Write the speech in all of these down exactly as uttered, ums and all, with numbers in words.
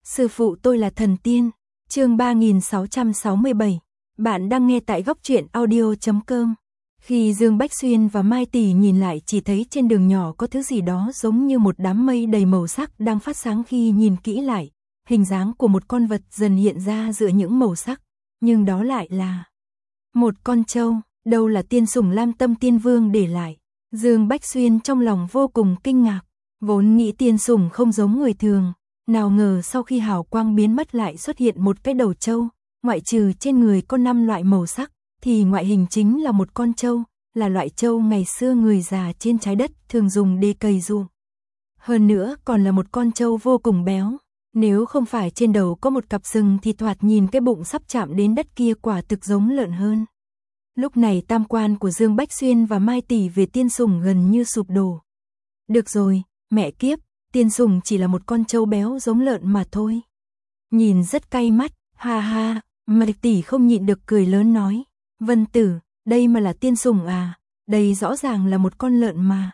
Sư phụ tôi là thần tiên. Chương ba nghìn sáu trăm sáu mươi bảy. Bạn đang nghe tại góc truyện audio chấm com. Khi Dương Bách Xuyên và Mai Tỷ nhìn lại chỉ thấy trên đường nhỏ có thứ gì đó giống như một đám mây đầy màu sắc đang phát sáng. Khi nhìn kỹ lại, hình dáng của một con vật dần hiện ra giữa những màu sắc, nhưng đó lại là một con trâu. Đâu là tiên sủng Lam Tâm Tiên Vương để lại? Dương Bách Xuyên trong lòng vô cùng kinh ngạc, vốn nghĩ tiên sủng không giống người thường, nào ngờ sau khi hào quang biến mất lại xuất hiện một cái đầu trâu, ngoại trừ trên người có năm loại màu sắc, thì ngoại hình chính là một con trâu, là loại trâu ngày xưa người già trên trái đất thường dùng để cày ruộng. Hơn nữa còn là một con trâu vô cùng béo, nếu không phải trên đầu có một cặp sừng thì thoạt nhìn cái bụng sắp chạm đến đất kia quả thực giống lợn hơn. Lúc này tam quan của Dương Bách Xuyên và Mai Tỷ về tiên sủng gần như sụp đổ. Được rồi, mẹ kiếp, tiên sủng chỉ là một con trâu béo giống lợn mà thôi. Nhìn rất cay mắt, ha ha, Mai Tỷ không nhịn được cười lớn nói. Vân Tử, đây mà là tiên sủng à, đây rõ ràng là một con lợn mà.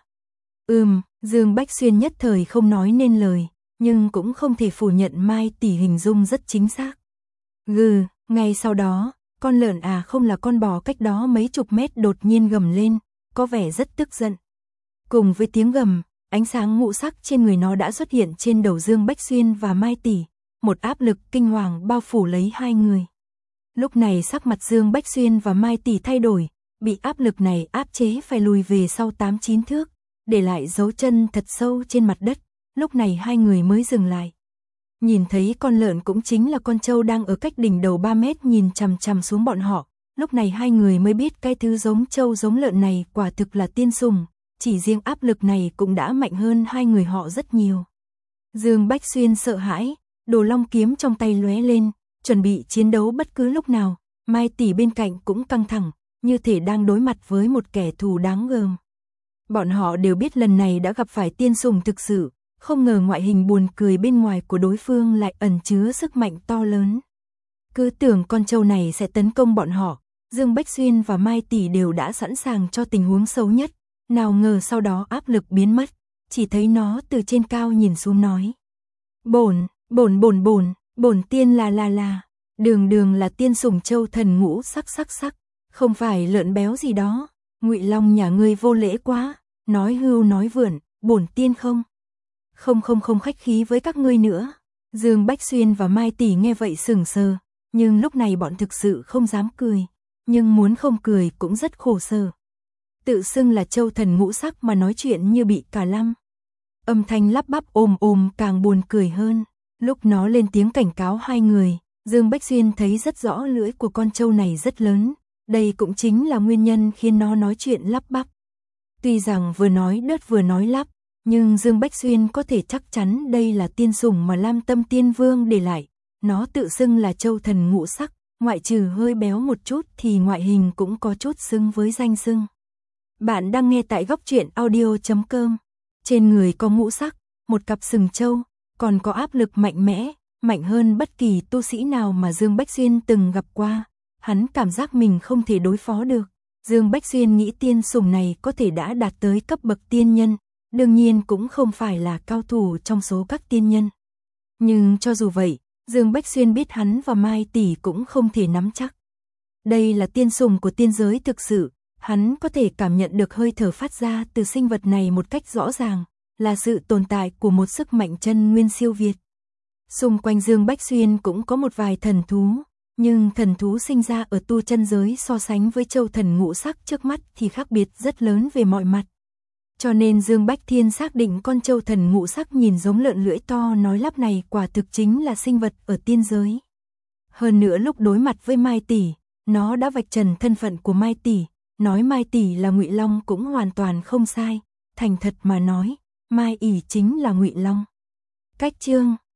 Ừm, Dương Bách Xuyên nhất thời không nói nên lời, nhưng cũng không thể phủ nhận Mai Tỷ hình dung rất chính xác. Gừ, ngay sau đó, con lợn à không là con bò cách đó mấy chục mét đột nhiên gầm lên, có vẻ rất tức giận. Cùng với tiếng gầm, ánh sáng ngũ sắc trên người nó đã xuất hiện trên đầu Dương Bách Xuyên và Mai Tỷ, một áp lực kinh hoàng bao phủ lấy hai người. Lúc này sắc mặt Dương Bách Xuyên và Mai Tỷ thay đổi, bị áp lực này áp chế phải lùi về sau tám chín thước, để lại dấu chân thật sâu trên mặt đất, lúc này hai người mới dừng lại. Nhìn thấy con lợn cũng chính là con trâu đang ở cách đỉnh đầu ba mét nhìn chằm chằm xuống bọn họ, lúc này hai người mới biết cái thứ giống trâu giống lợn này quả thực là tiên sủng, chỉ riêng áp lực này cũng đã mạnh hơn hai người họ rất nhiều. Dương Bách Xuyên sợ hãi, đồ long kiếm trong tay lóe lên, chuẩn bị chiến đấu bất cứ lúc nào, Mai Tỷ bên cạnh cũng căng thẳng, như thể đang đối mặt với một kẻ thù đáng gờm. Bọn họ đều biết lần này đã gặp phải tiên sủng thực sự, không ngờ ngoại hình buồn cười bên ngoài của đối phương lại ẩn chứa sức mạnh to lớn. Cứ tưởng con trâu này sẽ tấn công bọn họ, Dương Bách Xuyên và Mai Tỷ đều đã sẵn sàng cho tình huống xấu nhất, nào ngờ sau đó áp lực biến mất, chỉ thấy nó từ trên cao nhìn xuống nói. Bổn, bổn bổn bổn, bổn tiên là là là, đường đường là tiên sủng trâu thần ngũ sắc sắc sắc, không phải lợn béo gì đó, Ngụy Long nhà ngươi vô lễ quá, nói hưu nói vượn, bổn tiên không. Không không không khách khí với các ngươi nữa. Dương Bách Xuyên và Mai Tỷ nghe vậy sững sờ, nhưng lúc này bọn thực sự không dám cười, nhưng muốn không cười cũng rất khổ sở. Tự xưng là trâu thần ngũ sắc mà nói chuyện như bị cả lăm. Âm thanh lắp bắp ồm ồm càng buồn cười hơn. Lúc nó lên tiếng cảnh cáo hai người, Dương Bách Xuyên thấy rất rõ lưỡi của con trâu này rất lớn, đây cũng chính là nguyên nhân khiến nó nói chuyện lắp bắp. Tuy rằng vừa nói đớt vừa nói lắp, nhưng Dương Bách Xuyên có thể chắc chắn đây là tiên sủng mà Lam Tâm Tiên Vương để lại, nó tự xưng là trâu thần ngũ sắc, ngoại trừ hơi béo một chút thì ngoại hình cũng có chút xứng với danh xưng. Bạn đang nghe tại góc truyện audio chấm com. Trên người có ngũ sắc, một cặp sừng trâu, còn có áp lực mạnh mẽ, mạnh hơn bất kỳ tu sĩ nào mà Dương Bách Xuyên từng gặp qua. Hắn cảm giác mình không thể đối phó được. Dương Bách Xuyên nghĩ tiên sủng này có thể đã đạt tới cấp bậc tiên nhân, đương nhiên cũng không phải là cao thủ trong số các tiên nhân. Nhưng cho dù vậy, Dương Bách Xuyên biết hắn và Mai Tỷ cũng không thể nắm chắc. Đây là tiên sủng của tiên giới thực sự, hắn có thể cảm nhận được hơi thở phát ra từ sinh vật này một cách rõ ràng, là sự tồn tại của một sức mạnh chân nguyên siêu việt. Xung quanh Dương Bách Xuyên cũng có một vài thần thú, nhưng thần thú sinh ra ở tu chân giới so sánh với trâu thần ngũ sắc trước mắt thì khác biệt rất lớn về mọi mặt. Cho nên Dương Bách Thiên xác định con trâu thần ngũ sắc nhìn giống lợn lưỡi to nói lắp này quả thực chính là sinh vật ở tiên giới. Hơn nữa lúc đối mặt với Mai Tỷ, nó đã vạch trần thân phận của Mai Tỷ, nói Mai Tỷ là Ngụy Long cũng hoàn toàn không sai, thành thật mà nói, Mai ỷ chính là Ngụy Long. Cách chương